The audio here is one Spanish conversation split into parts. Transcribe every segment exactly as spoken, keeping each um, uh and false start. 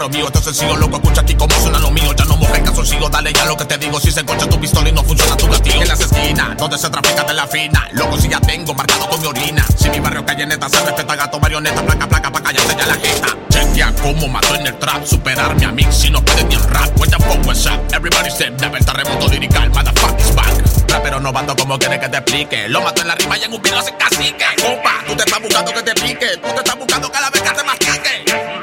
lo mío. Esto es sencillo, loco, escucha aquí cómo suena lo mío. Ya no mojes calzoncillo, dale ya lo que te digo. Si se enconcha tu pistola y no funciona tu gatillo. En las esquinas, donde se trafica de la fina. Loco, si ya tengo marcado con mi orina. Si mi barrio calle neta, se respeta gato, marioneta, placa, placa, pa' callarse ya la jeta. Chequea cómo mató en el trap, superarme a mí si no puede ni el rap. What the fuck was up? Everybody said never, terremoto lirical, motherfuck is back. Rapero novato, como quiere que te explique. Lo mató en la rima y en un pino se cacique. Compa, tú te estás buscando que te pique. Tú te estás buscando cada vez que te mastique.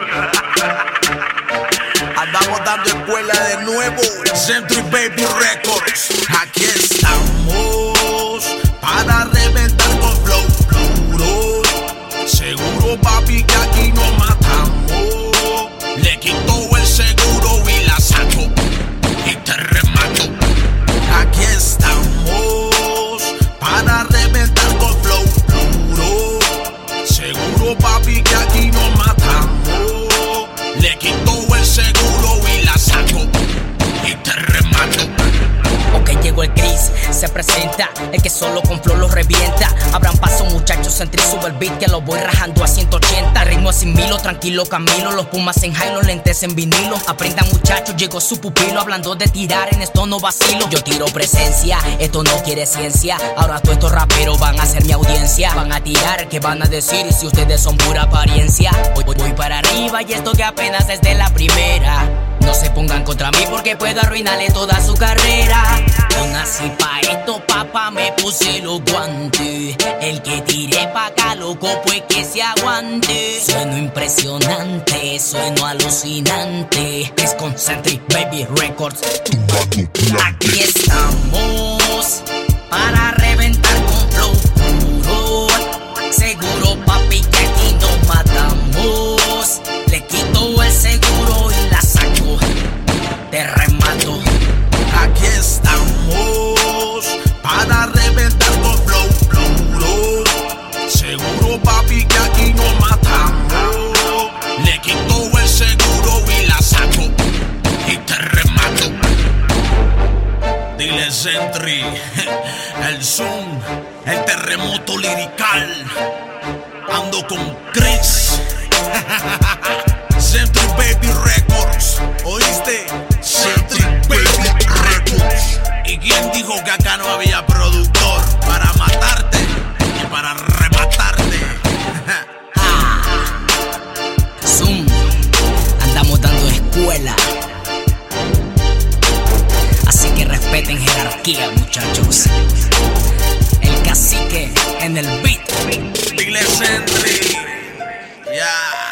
Andamos dando escuela de nuevo. Century Baby Records. Aquí estamos para reventar con flow puro. Seguro, papi, que aquí nos matamos. Le quito el seguro y la saco y te remato. Aquí estamos para reventar con flow puro. Seguro, papi, que aquí nos matamos. Le quito el seguro y la saco y te remato. Ok, llegó el Chris, se presenta, el que solo con flow lo revienta. Abran paso, muchachos, Centri sube el beat que lo voy rajando a ciento ochenta. Ritmo sin milo, tranquilo camino, los pumas en high, los lentes en vinilo. Aprendan, muchachos, llegó su pupilo, hablando de tirar, en esto no vacilo. Yo tiro presencia, esto no quiere ciencia. Ahora todos estos raperos van a ser mi audiencia. Van a tirar, ¿qué van a decir si ustedes son pura apariencia? Voy, voy, voy para arriba y esto que apenas es de la primera. No se pongan contra mí porque puedo arruinarle toda su carrera. Yo nací pa' esto, papá, me puse los guantes. El que tire pa' acá, loco, pues que se aguante. Sueno impresionante, sueno alucinante. Es con Century Baby Records. Aquí estamos para reventar con flow puro. Seguro, papi, que aquí nos matamos. Le quito el seguro y la saco, te remato. Aquí estamos para reventar con flow puro. Seguro, papi, que aquí nos matamos. Le quito el seguro y la saco y te remato. Dile Century, el Zoom, el terremoto lirical. Ando con Chris. Century Baby Records. ¿Oíste? Century Baby Records. ¿Y quién dijo que acá no había productor para matarte y para rematarte? Ah, Zoom, andamos dando escuela. Así que respeten jerarquía, muchachos. El cacique en el beat. Dile Century, ya. Yeah.